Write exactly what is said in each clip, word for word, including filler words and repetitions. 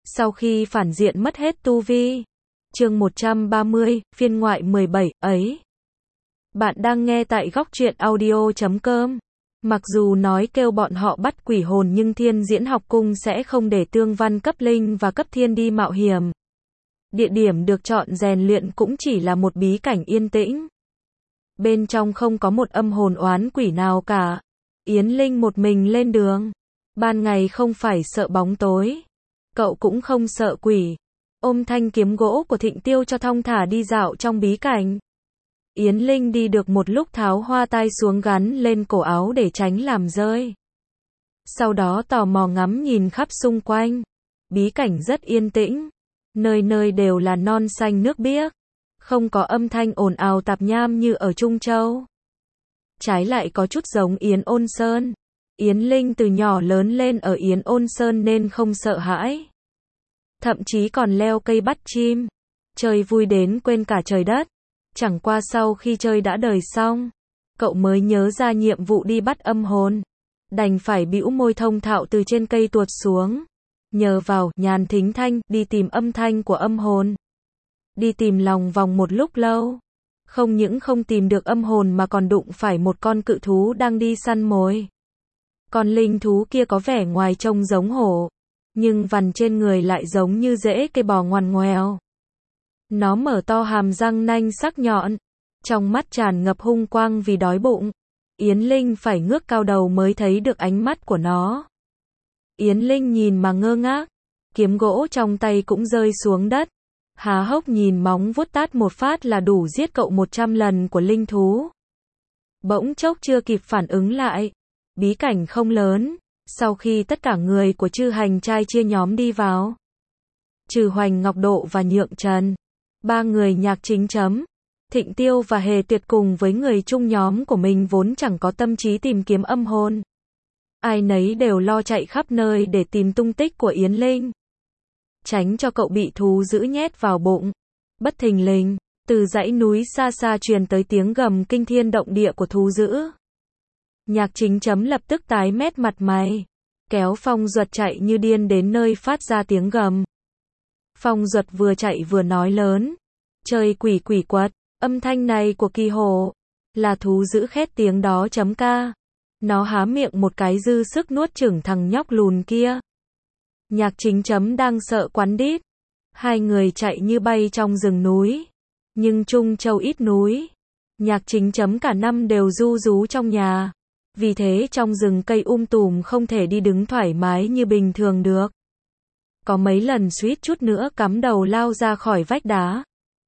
Sau khi phản diện mất hết tu vi. Chương một trăm ba mươi, phiên ngoại mười bảy, ấy. Bạn đang nghe tại góc truyện audio chấm com. Mặc dù nói kêu bọn họ bắt quỷ hồn nhưng Thiên Diễn Học Cung sẽ không để Tương Văn cấp linh và cấp thiên đi mạo hiểm. Địa điểm được chọn rèn luyện cũng chỉ là một bí cảnh yên tĩnh. Bên trong không có một âm hồn oán quỷ nào cả. Yến Linh một mình lên đường. Ban ngày không phải sợ bóng tối. Cậu cũng không sợ quỷ. Ôm thanh kiếm gỗ của Thịnh Tiêu cho thong thả đi dạo trong bí cảnh. Yến Linh đi được một lúc tháo hoa tai xuống gắn lên cổ áo để tránh làm rơi. Sau đó tò mò ngắm nhìn khắp xung quanh. Bí cảnh rất yên tĩnh. Nơi nơi đều là non xanh nước biếc. Không có âm thanh ồn ào tạp nham như ở Trung Châu. Trái lại có chút giống Yến Ôn Sơn. Yến Linh từ nhỏ lớn lên ở Yến Ôn Sơn nên không sợ hãi. Thậm chí còn leo cây bắt chim. Chơi vui đến quên cả trời đất. Chẳng qua sau khi chơi đã đời xong, cậu mới nhớ ra nhiệm vụ đi bắt âm hồn. Đành phải bĩu môi thông thạo từ trên cây tuột xuống. Nhờ vào nhàn thính thanh đi tìm âm thanh của âm hồn. Đi tìm lòng vòng một lúc lâu. Không những không tìm được âm hồn mà còn đụng phải một con cự thú đang đi săn mồi. Con linh thú kia có vẻ ngoài trông giống hổ. Nhưng vằn trên người lại giống như rễ cây bò ngoằn ngoèo. Nó mở to hàm răng nanh sắc nhọn. Trong mắt tràn ngập hung quang vì đói bụng. Yến Linh phải ngước cao đầu mới thấy được ánh mắt của nó. Yến Linh nhìn mà ngơ ngác. Kiếm gỗ trong tay cũng rơi xuống đất. Há hốc nhìn móng vuốt tát một phát là đủ giết cậu một trăm lần của linh thú. Bỗng chốc chưa kịp phản ứng lại. Bí cảnh không lớn. Sau khi tất cả người của Chư Hành trai chia nhóm đi vào. Trừ Hoành Ngọc Độ và Nhượng Trần. Ba người Nhạc Chính Chấm, Thịnh Tiêu và Hề Tuyệt cùng với người chung nhóm của mình vốn chẳng có tâm trí tìm kiếm âm hồn. Ai nấy đều lo chạy khắp nơi để tìm tung tích của Yến Linh. Tránh cho cậu bị thú dữ nhét vào bụng. Bất thình lình, từ dãy núi xa xa truyền tới tiếng gầm kinh thiên động địa của thú dữ. Nhạc Chính Chấm lập tức tái mét mặt mày. Kéo Phong Duật chạy như điên đến nơi phát ra tiếng gầm. Phong Duật vừa chạy vừa nói lớn. Trời quỷ quỷ quật, âm thanh này của kỳ hổ. Là thú dữ khét tiếng đó chấm ca. Nó há miệng một cái dư sức nuốt chửng thằng nhóc lùn kia. Nhạc Chính Chấm đang sợ quắn đít. Hai người chạy như bay trong rừng núi. Nhưng Trung Châu ít núi. Nhạc Chính Chấm cả năm đều ru rú trong nhà. Vì thế trong rừng cây um tùm không thể đi đứng thoải mái như bình thường được. Có mấy lần suýt chút nữa cắm đầu lao ra khỏi vách đá.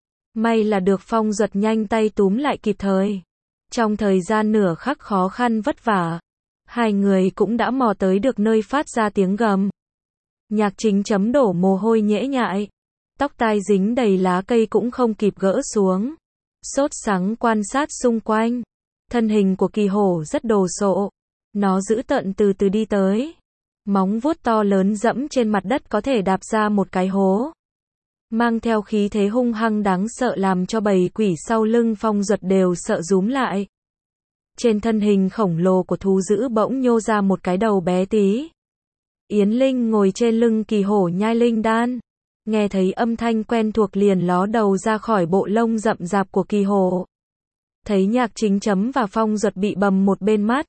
May là được Phong Duật nhanh tay túm lại kịp thời. Trong thời gian nửa khắc khó khăn vất vả, hai người cũng đã mò tới được nơi phát ra tiếng gầm. Nhạc Chính Chấm đổ mồ hôi nhễ nhại. Tóc tai dính đầy lá cây cũng không kịp gỡ xuống. Sốt sắng quan sát xung quanh. Thân hình của kỳ hổ rất đồ sộ. Nó giữ tợn từ từ đi tới. Móng vuốt to lớn dẫm trên mặt đất có thể đạp ra một cái hố. Mang theo khí thế hung hăng đáng sợ làm cho bầy quỷ sau lưng Phong Duật đều sợ rúm lại. Trên thân hình khổng lồ của thú dữ bỗng nhô ra một cái đầu bé tí. Yến Linh ngồi trên lưng kỳ hổ nhai linh đan. Nghe thấy âm thanh quen thuộc liền ló đầu ra khỏi bộ lông rậm rạp của kỳ hổ. Thấy Nhạc Chính Chấm và Phong Duật bị bầm một bên mắt.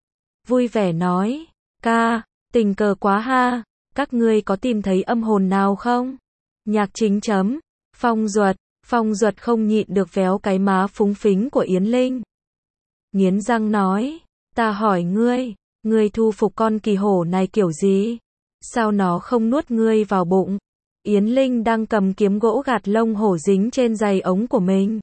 Vui vẻ nói, ca, tình cờ quá ha, các ngươi có tìm thấy âm hồn nào không? Nhạc Chính Chấm, Phong Duật, Phong Duật không nhịn được véo cái má phúng phính của Yến Linh. Nghiến răng nói, ta hỏi ngươi, ngươi thu phục con kỳ hổ này kiểu gì? Sao nó không nuốt ngươi vào bụng? Yến Linh đang cầm kiếm gỗ gạt lông hổ dính trên giày ống của mình.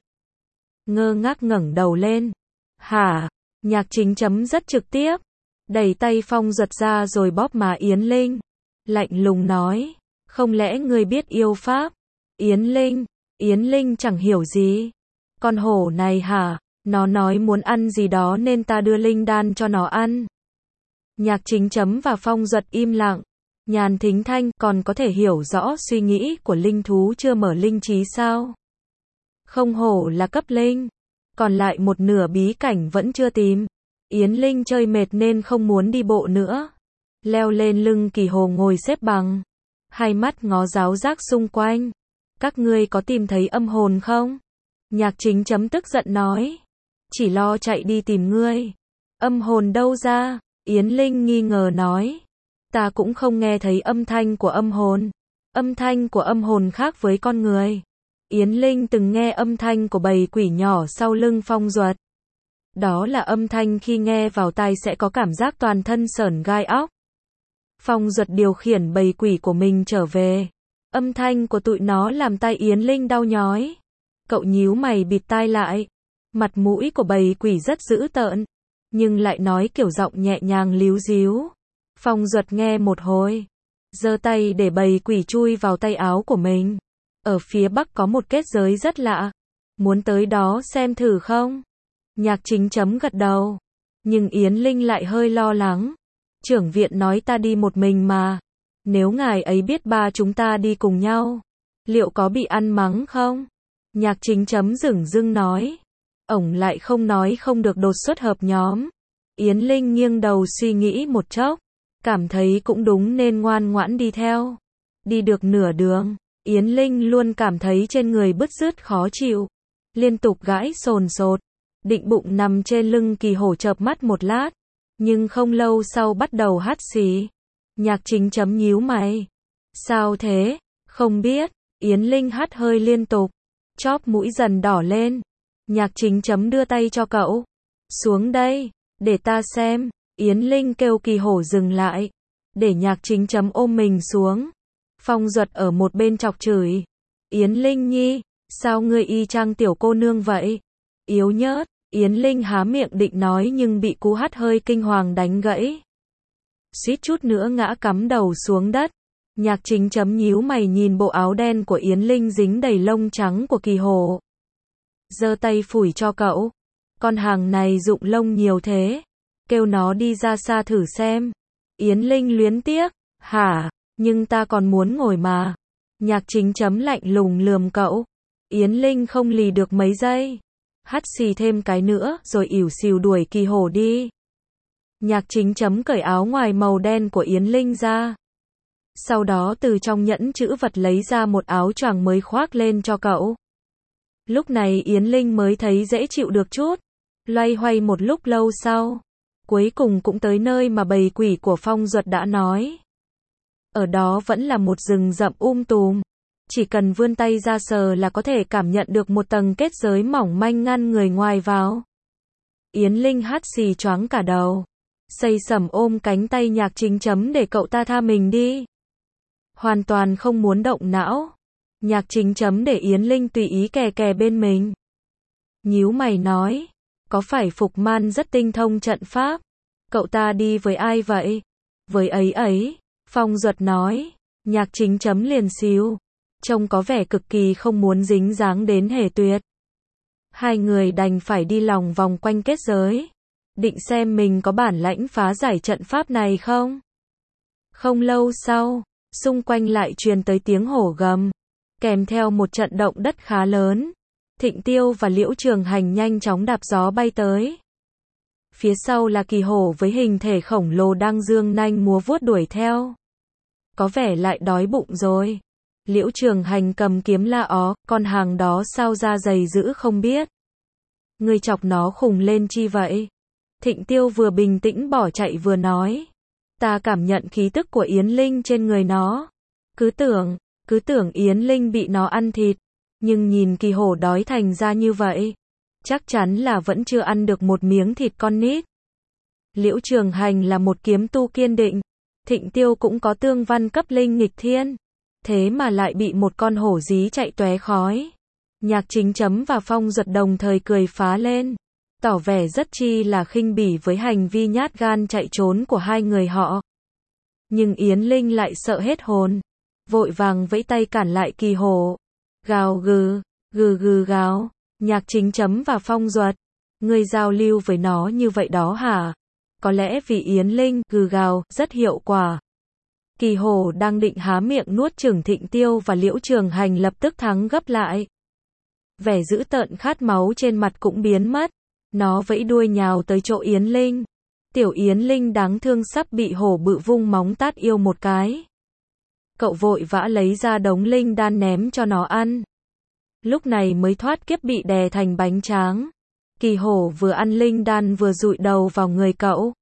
Ngơ ngác ngẩng đầu lên. Hả? Nhạc Chính Chấm rất trực tiếp. Đẩy tay Phong Duật ra rồi bóp má Yến Linh. Lạnh lùng nói. Không lẽ ngươi biết yêu pháp? Yến Linh. Yến Linh chẳng hiểu gì. Con hổ này hả? Nó nói muốn ăn gì đó nên ta đưa linh đan cho nó ăn. Nhạc Chính Chấm và Phong Duật im lặng. Nhàn thính thanh còn có thể hiểu rõ suy nghĩ của linh thú chưa mở linh trí sao? Không hổ là cấp linh. Còn lại một nửa bí cảnh vẫn chưa tìm. Yến Linh chơi mệt nên không muốn đi bộ nữa. Leo lên lưng kỳ hồ ngồi xếp bằng. hai mắt ngó giáo giác xung quanh. Các ngươi có tìm thấy âm hồn không? Nhạc Chính chấm tức giận nói. Chỉ lo chạy đi tìm ngươi. Âm hồn đâu ra? Yến Linh nghi ngờ nói. Ta cũng không nghe thấy âm thanh của âm hồn. Âm thanh của âm hồn khác với con người. Yến Linh từng nghe âm thanh của bầy quỷ nhỏ sau lưng Phong Duật. Đó là âm thanh khi nghe vào tai sẽ có cảm giác toàn thân sởn gai óc. Phong Duật điều khiển bầy quỷ của mình trở về. Âm thanh của tụi nó làm tai Yến Linh đau nhói. Cậu nhíu mày bịt tai lại. Mặt mũi của bầy quỷ rất dữ tợn, nhưng lại nói kiểu giọng nhẹ nhàng líu díu. Phong Duật nghe một hồi, giơ tay để bầy quỷ chui vào tay áo của mình. Ở phía bắc có một kết giới rất lạ. Muốn tới đó xem thử không? Nhạc Chính chấm gật đầu. Nhưng Yến Linh lại hơi lo lắng. Trưởng viện nói ta đi một mình mà. Nếu ngài ấy biết ba chúng ta đi cùng nhau, liệu có bị ăn mắng không? Nhạc Chính chấm dửng dưng nói. Ổng lại không nói không được đột xuất hợp nhóm. Yến Linh nghiêng đầu suy nghĩ một chốc. Cảm thấy cũng đúng nên ngoan ngoãn đi theo. Đi được nửa đường, Yến Linh luôn cảm thấy trên người bứt rứt khó chịu. Liên tục gãi sồn sột. Định bụng nằm trên lưng Kỳ Hổ chợp mắt một lát. Nhưng không lâu sau bắt đầu hắt xì. Nhạc Chính chấm nhíu mày. Sao thế? Không biết. Yến Linh hắt hơi liên tục. Chóp mũi dần đỏ lên. Nhạc Chính chấm đưa tay cho cậu. Xuống đây, để ta xem. Yến Linh kêu Kỳ Hổ dừng lại. Để Nhạc Chính chấm ôm mình xuống. Phong Duật ở một bên chọc chửi. Yến Linh nhi, sao ngươi y chang tiểu cô nương vậy? Yếu nhớt. Yến Linh há miệng định nói nhưng bị cú hắt hơi kinh hoàng đánh gãy. Suýt chút nữa ngã cắm đầu xuống đất. Nhạc Chính chấm nhíu mày nhìn bộ áo đen của Yến Linh dính đầy lông trắng của Kỳ Hổ. Giơ tay phủi cho cậu. Con hàng này rụng lông nhiều thế. Kêu nó đi ra xa thử xem. Yến Linh luyến tiếc. Hả? Nhưng ta còn muốn ngồi mà. Nhạc Chính chấm lạnh lùng lườm cậu. Yến Linh không lì được mấy giây. Hắt xì thêm cái nữa rồi ỉu xìu đuổi Kỳ Hổ đi. Nhạc Chính chấm cởi áo ngoài màu đen của Yến Linh ra. Sau đó từ trong nhẫn chữ vật lấy ra một áo choàng mới khoác lên cho cậu. Lúc này Yến Linh mới thấy dễ chịu được chút. Loay hoay một lúc lâu sau, cuối cùng cũng tới nơi mà bầy quỷ của Phong Duật đã nói. Ở đó vẫn là một rừng rậm um tùm. Chỉ cần vươn tay ra sờ là có thể cảm nhận được một tầng kết giới mỏng manh ngăn người ngoài vào. Yến Linh hắt xì choáng cả đầu. Xây sẩm ôm cánh tay Nhạc Chính chấm để cậu ta tha mình đi. Hoàn toàn không muốn động não. Nhạc Chính chấm để Yến Linh tùy ý kè kè bên mình. Nhíu mày nói. Có phải Phục Man rất tinh thông trận pháp? Cậu ta đi với ai vậy? Với ấy ấy. Phong Duật nói. Nhạc Chính chấm liền xíu. Trông có vẻ cực kỳ không muốn dính dáng đến Hề Tuyệt. Hai người đành phải đi lòng vòng quanh kết giới. Định xem mình có bản lãnh phá giải trận pháp này không? Không lâu sau, xung quanh lại truyền tới tiếng hổ gầm. Kèm theo một trận động đất khá lớn. Thịnh Tiêu và Liễu Trường Hành nhanh chóng đạp gió bay tới. Phía sau là Kỳ Hổ với hình thể khổng lồ đang dương nanh múa vuốt đuổi theo. Có vẻ lại đói bụng rồi. Liễu Trường Hành cầm kiếm la ó, con hàng đó sao da dày dữ không biết. Ngươi chọc nó khùng lên chi vậy? Thịnh Tiêu vừa bình tĩnh bỏ chạy vừa nói. Ta cảm nhận khí tức của Yến Linh trên người nó. Cứ tưởng, cứ tưởng Yến Linh bị nó ăn thịt. Nhưng nhìn Kỳ Hổ đói thành ra như vậy. Chắc chắn là vẫn chưa ăn được một miếng thịt con nít. Liễu Trường Hành là một kiếm tu kiên định. Thịnh Tiêu cũng có tương văn cấp linh nghịch thiên. Thế mà lại bị một con hổ dí chạy tóe khói. Nhạc Chính chấm và Phong Duật đồng thời cười phá lên. Tỏ vẻ rất chi là khinh bỉ với hành vi nhát gan chạy trốn của hai người họ. Nhưng Yến Linh lại sợ hết hồn. Vội vàng vẫy tay cản lại Kỳ Hổ. Gào gừ, gừ gừ gào. Nhạc Chính chấm và Phong Duật. Ngươi giao lưu với nó như vậy đó hả? Có lẽ vì Yến Linh gừ gào rất hiệu quả. Kỳ Hổ đang định há miệng nuốt chửng Thịnh Tiêu và Liễu Trường Hành lập tức thắng gấp lại. Vẻ dữ tợn khát máu trên mặt cũng biến mất. Nó vẫy đuôi nhào tới chỗ Yến Linh. Tiểu Yến Linh đáng thương sắp bị hổ bự vung móng tát yêu một cái. Cậu vội vã lấy ra đống linh đan ném cho nó ăn. Lúc này mới thoát kiếp bị đè thành bánh tráng. Kỳ hổ vừa ăn linh đan vừa dụi đầu vào người cậu.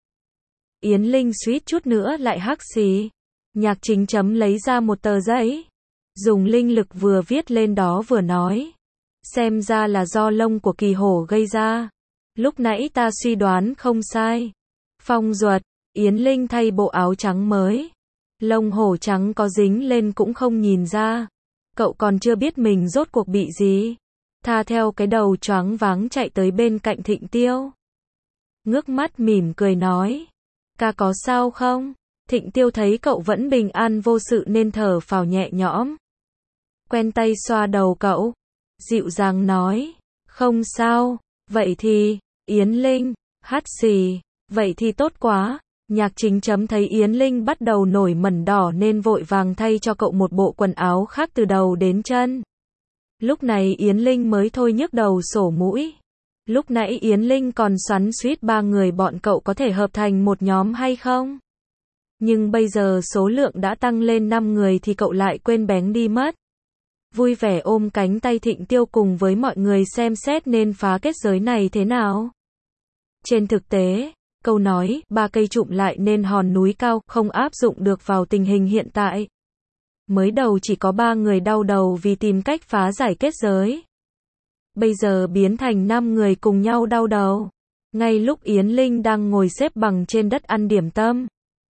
Yến Linh suýt chút nữa lại hắc xì. Nhạc Chính chấm lấy ra một tờ giấy. Dùng linh lực vừa viết lên đó vừa nói. Xem ra là do lông của kỳ hổ gây ra. Lúc nãy ta suy đoán không sai. Phong Duật, Yến Linh thay bộ áo trắng mới. Lông hổ trắng có dính lên cũng không nhìn ra. Cậu còn chưa biết mình rốt cuộc bị gì. Tha theo cái đầu choáng váng chạy tới bên cạnh Thịnh Tiêu. Ngước mắt mỉm cười nói. Ca có sao không? Thịnh Tiêu thấy cậu vẫn bình an vô sự nên thở phào nhẹ nhõm. Quen tay xoa đầu cậu. Dịu dàng nói. Không sao. Vậy thì, Yến Linh, hắt xì. Vậy thì tốt quá. Nhạc Chính chấm thấy Yến Linh bắt đầu nổi mẩn đỏ nên vội vàng thay cho cậu một bộ quần áo khác từ đầu đến chân. Lúc này Yến Linh mới thôi nhức đầu sổ mũi. Lúc nãy Yến Linh còn xoắn xuýt ba người bọn cậu có thể hợp thành một nhóm hay không? Nhưng bây giờ số lượng đã tăng lên năm người thì cậu lại quên bén đi mất. Vui vẻ ôm cánh tay Thịnh Tiêu cùng với mọi người xem xét nên phá kết giới này thế nào. Trên thực tế, câu nói, ba cây chụm lại nên hòn núi cao, không áp dụng được vào tình hình hiện tại. Mới đầu chỉ có ba người đau đầu vì tìm cách phá giải kết giới. Bây giờ biến thành năm người cùng nhau đau đầu. Ngay lúc Yến Linh đang ngồi xếp bằng trên đất ăn điểm tâm.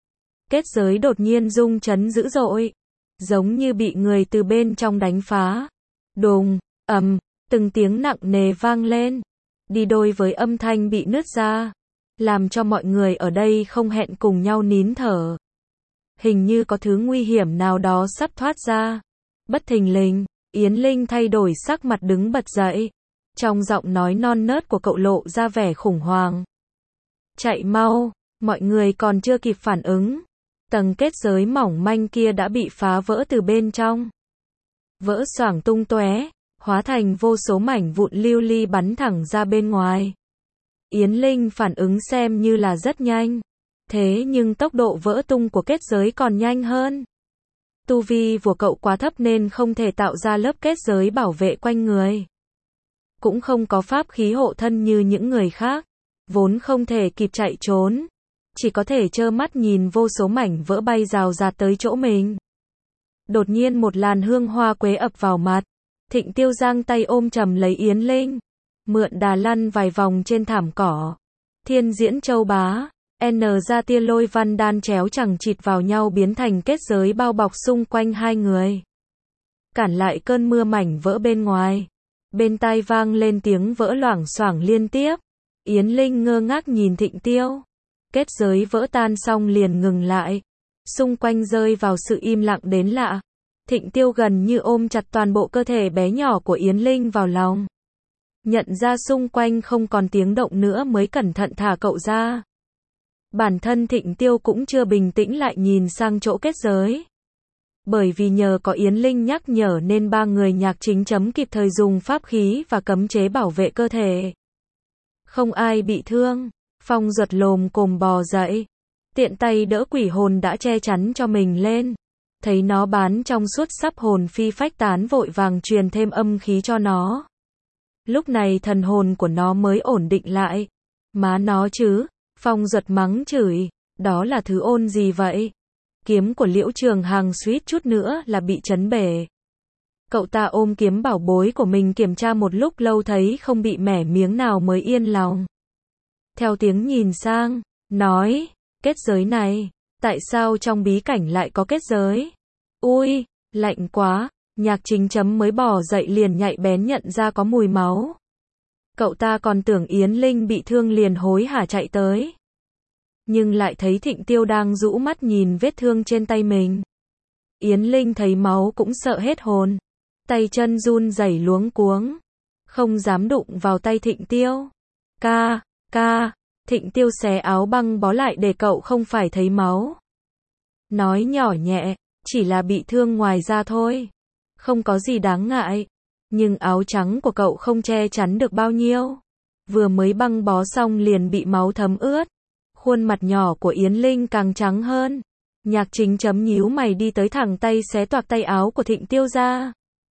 Kết giới đột nhiên rung chấn dữ dội. Giống như bị người từ bên trong đánh phá. Đùng, ầm, từng tiếng nặng nề vang lên. Đi đôi với âm thanh bị nứt ra. Làm cho mọi người ở đây không hẹn cùng nhau nín thở. Hình như có thứ nguy hiểm nào đó sắp thoát ra. Bất thình lình, Yến Linh thay đổi sắc mặt đứng bật dậy. Trong giọng nói non nớt của cậu lộ ra vẻ khủng hoảng. Chạy mau, mọi người còn chưa kịp phản ứng. Tầng kết giới mỏng manh kia đã bị phá vỡ từ bên trong. Vỡ xoảng tung tóe, hóa thành vô số mảnh vụn lưu ly bắn thẳng ra bên ngoài. Yến Linh phản ứng xem như là rất nhanh. Thế nhưng tốc độ vỡ tung của kết giới còn nhanh hơn. Tu vi của cậu quá thấp nên không thể tạo ra lớp kết giới bảo vệ quanh người. Cũng không có pháp khí hộ thân như những người khác. Vốn không thể kịp chạy trốn. Chỉ có thể trơ mắt nhìn vô số mảnh vỡ bay rào rạt tới chỗ mình. Đột nhiên một làn hương hoa quế ập vào mặt. Thịnh Tiêu giang tay ôm chầm lấy Yến Linh. Mượn đà lăn vài vòng trên thảm cỏ. Thiên diễn châu bá. N ra tia lôi văn đan chéo chẳng chịt vào nhau biến thành kết giới bao bọc xung quanh hai người. Cản lại cơn mưa mảnh vỡ bên ngoài. Bên tai vang lên tiếng vỡ loảng xoảng liên tiếp. Yến Linh ngơ ngác nhìn Thịnh Tiêu. Kết giới vỡ tan xong liền ngừng lại. Xung quanh rơi vào sự im lặng đến lạ. Thịnh Tiêu gần như ôm chặt toàn bộ cơ thể bé nhỏ của Yến Linh vào lòng. Nhận ra xung quanh không còn tiếng động nữa mới cẩn thận thả cậu ra. Bản thân Thịnh Tiêu cũng chưa bình tĩnh lại nhìn sang chỗ kết giới. Bởi vì nhờ có Yến Linh nhắc nhở nên ba người Nhạc Chính chấm kịp thời dùng pháp khí và cấm chế bảo vệ cơ thể. Không ai bị thương. Phong Duật lồm cồm bò dậy. Tiện tay đỡ quỷ hồn đã che chắn cho mình lên. Thấy nó bán trong suốt sắp hồn phi phách tán vội vàng truyền thêm âm khí cho nó. Lúc này thần hồn của nó mới ổn định lại. Má nó chứ. Phong Duật mắng chửi. Đó là thứ ôn gì vậy? Kiếm của Liễu Trường Hằng suýt chút nữa là bị chấn bể. Cậu ta ôm kiếm bảo bối của mình kiểm tra một lúc lâu thấy không bị mẻ miếng nào mới yên lòng. Theo tiếng nhìn sang, nói, kết giới này, tại sao trong bí cảnh lại có kết giới? Ui, lạnh quá, Nhạc Chính chấm mới bò dậy liền nhạy bén nhận ra có mùi máu. Cậu ta còn tưởng Yến Linh bị thương liền hối hả chạy tới. Nhưng lại thấy Thịnh Tiêu đang rũ mắt nhìn vết thương trên tay mình. Yến Linh thấy máu cũng sợ hết hồn. Tay chân run rẩy luống cuống. Không dám đụng vào tay Thịnh Tiêu. Ca, ca, Thịnh Tiêu xé áo băng bó lại để cậu không phải thấy máu. Nói nhỏ nhẹ, chỉ là bị thương ngoài da thôi. Không có gì đáng ngại. Nhưng áo trắng của cậu không che chắn được bao nhiêu. Vừa mới băng bó xong liền bị máu thấm ướt. Khuôn mặt nhỏ của Yến Linh càng trắng hơn. Nhạc Chính chấm nhíu mày đi tới thẳng tay xé toạc tay áo của Thịnh Tiêu ra.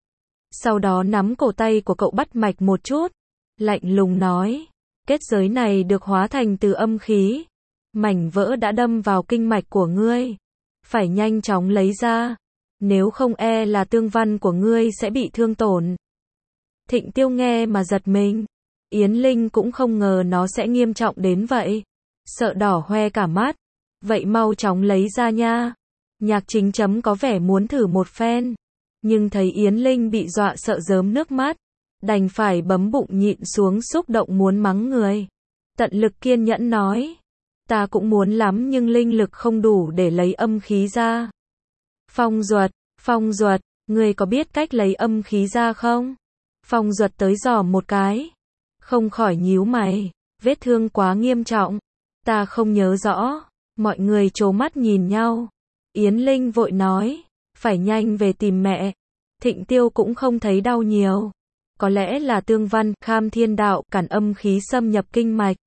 Sau đó nắm cổ tay của cậu bắt mạch một chút. Lạnh lùng nói. Kết giới này được hóa thành từ âm khí. Mảnh vỡ đã đâm vào kinh mạch của ngươi. Phải nhanh chóng lấy ra. Nếu không e là tương văn của ngươi sẽ bị thương tổn. Thịnh Tiêu nghe mà giật mình. Yến Linh cũng không ngờ nó sẽ nghiêm trọng đến vậy. Sợ đỏ hoe cả mắt. Vậy mau chóng lấy ra nha. Nhạc Chính chấm có vẻ muốn thử một phen. Nhưng thấy Yến Linh bị dọa sợ rớm nước mắt. Đành phải bấm bụng nhịn xuống xúc động muốn mắng người. Tận lực kiên nhẫn nói. Ta cũng muốn lắm nhưng linh lực không đủ để lấy âm khí ra. Phong Duật, Phong Duật, ngươi có biết cách lấy âm khí ra không? Phong Duật tới dò một cái. Không khỏi nhíu mày. Vết thương quá nghiêm trọng. Ta không nhớ rõ. Mọi người trố mắt nhìn nhau. Yến Linh vội nói. Phải nhanh về tìm mẹ. Thịnh Tiêu cũng không thấy đau nhiều. Có lẽ là tương văn, kham thiên đạo, cản âm khí xâm nhập kinh mạch.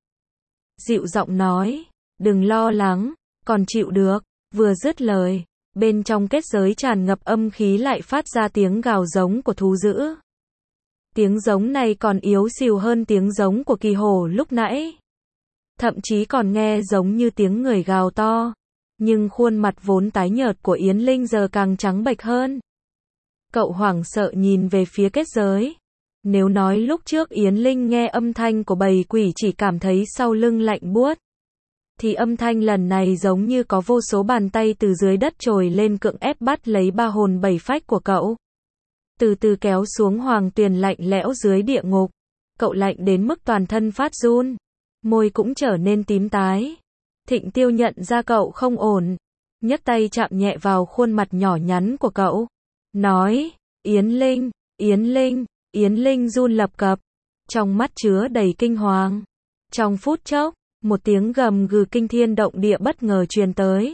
Dịu giọng nói. Đừng lo lắng. Còn chịu được. Vừa dứt lời. Bên trong kết giới tràn ngập âm khí lại phát ra tiếng gào giống của thú dữ. Tiếng giống này còn yếu xìu hơn tiếng giống của kỳ hổ lúc nãy. Thậm chí còn nghe giống như tiếng người gào to. Nhưng khuôn mặt vốn tái nhợt của Yến Linh giờ càng trắng bệch hơn. Cậu hoảng sợ nhìn về phía kết giới. Nếu nói lúc trước Yến Linh nghe âm thanh của bầy quỷ chỉ cảm thấy sau lưng lạnh buốt, thì âm thanh lần này giống như có vô số bàn tay từ dưới đất trồi lên cưỡng ép bắt lấy ba hồn bảy phách của cậu. Từ từ kéo xuống hoàng tuyền lạnh lẽo dưới địa ngục. Cậu lạnh đến mức toàn thân phát run. Môi cũng trở nên tím tái. Thịnh Tiêu nhận ra cậu không ổn. Nhấc tay chạm nhẹ vào khuôn mặt nhỏ nhắn của cậu. Nói, Yến Linh, Yến Linh, Yến Linh run lập cập. Trong mắt chứa đầy kinh hoàng. Trong phút chốc, một tiếng gầm gừ kinh thiên động địa bất ngờ truyền tới.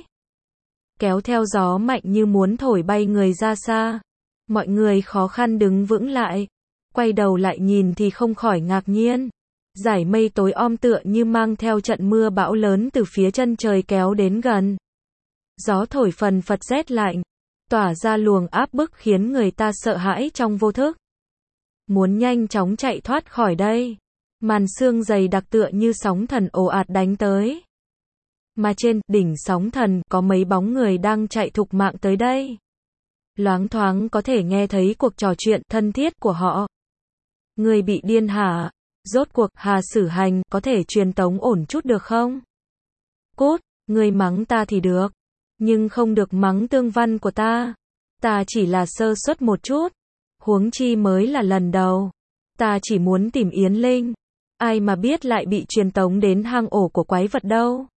Kéo theo gió mạnh như muốn thổi bay người ra xa. Mọi người khó khăn đứng vững lại. Quay đầu lại nhìn thì không khỏi ngạc nhiên. Dải mây tối om tựa như mang theo trận mưa bão lớn từ phía chân trời kéo đến gần. Gió thổi phần phật rét lạnh. Tỏa ra luồng áp bức khiến người ta sợ hãi trong vô thức. Muốn nhanh chóng chạy thoát khỏi đây. Màn sương dày đặc tựa như sóng thần ồ ạt đánh tới. Mà trên đỉnh sóng thần có mấy bóng người đang chạy thục mạng tới đây. Loáng thoáng có thể nghe thấy cuộc trò chuyện thân thiết của họ. Người bị điên hả? Rốt cuộc Hà Sử Hành có thể truyền tống ổn chút được không? Cút, người mắng ta thì được. Nhưng không được mắng tương văn của ta. Ta chỉ là sơ suất một chút. Huống chi mới là lần đầu. Ta chỉ muốn tìm Yến Linh. Ai mà biết lại bị truyền tống đến hang ổ của quái vật đâu.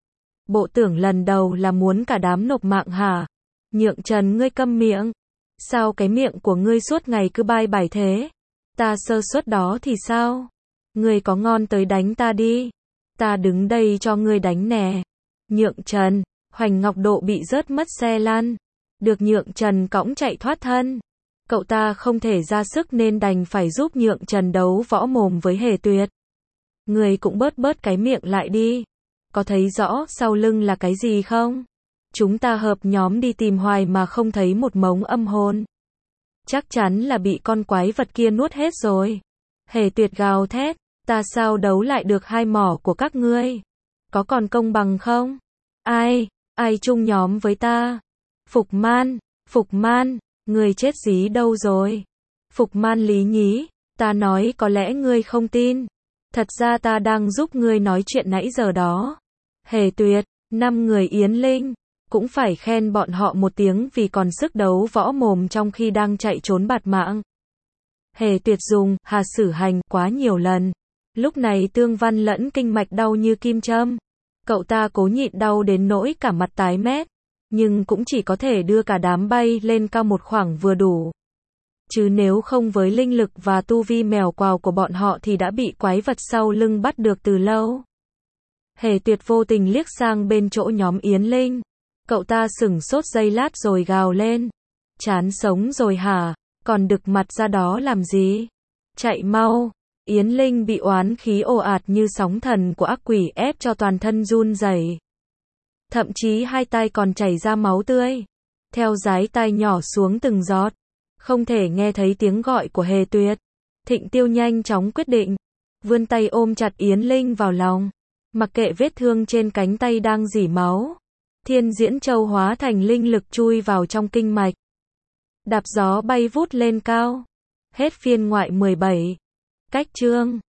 Bộ tưởng lần đầu là muốn cả đám nộp mạng hả? Nhượng Trần ngươi câm miệng. Sao cái miệng của ngươi suốt ngày cứ bai bài thế? Ta sơ suất đó thì sao? Ngươi có ngon tới đánh ta đi. Ta đứng đây cho ngươi đánh nè. Nhượng Trần, Hoành Ngọc Độ bị rớt mất xe lăn. Được Nhượng Trần cõng chạy thoát thân. Cậu ta không thể ra sức nên đành phải giúp Nhượng Trần đấu võ mồm với Hề Tuyệt. Ngươi cũng bớt bớt cái miệng lại đi. Có thấy rõ sau lưng là cái gì không? Chúng ta hợp nhóm đi tìm hoài mà không thấy một mống âm hồn. Chắc chắn là bị con quái vật kia nuốt hết rồi. Hề Tuyệt gào thét, ta sao đấu lại được hai mỏ của các ngươi? Có còn công bằng không? Ai, ai chung nhóm với ta? Phục Man, Phục Man, ngươi chết dí đâu rồi? Phục Man lý nhí, ta nói có lẽ ngươi không tin. Thật ra ta đang giúp ngươi nói chuyện nãy giờ đó. Hề Tuyệt, năm người Yến Linh. Cũng phải khen bọn họ một tiếng vì còn sức đấu võ mồm trong khi đang chạy trốn bạt mạng. Hề Tuyệt dùng Hà Sử Hành quá nhiều lần. Lúc này tương văn lẫn kinh mạch đau như kim châm. Cậu ta cố nhịn đau đến nỗi cả mặt tái mét. Nhưng cũng chỉ có thể đưa cả đám bay lên cao một khoảng vừa đủ. Chứ nếu không với linh lực và tu vi mèo quào của bọn họ thì đã bị quái vật sau lưng bắt được từ lâu. Hề Tuyệt vô tình liếc sang bên chỗ nhóm Yến Linh. Cậu ta sửng sốt giây lát rồi gào lên. Chán sống rồi hả? Còn đực mặt ra đó làm gì? Chạy mau! Yến Linh bị oán khí ồ ạt như sóng thần của ác quỷ ép cho toàn thân run rẩy. Thậm chí hai tay còn chảy ra máu tươi. Theo dái tai nhỏ xuống từng giọt. Không thể nghe thấy tiếng gọi của Hề Tuyệt. Thịnh Tiêu nhanh chóng quyết định. Vươn tay ôm chặt Yến Linh vào lòng. Mặc kệ vết thương trên cánh tay đang rỉ máu. Thiên Diễn Châu hóa thành linh lực chui vào trong kinh mạch. Đạp gió bay vút lên cao. Hết phiên ngoại mười bảy. Cách chương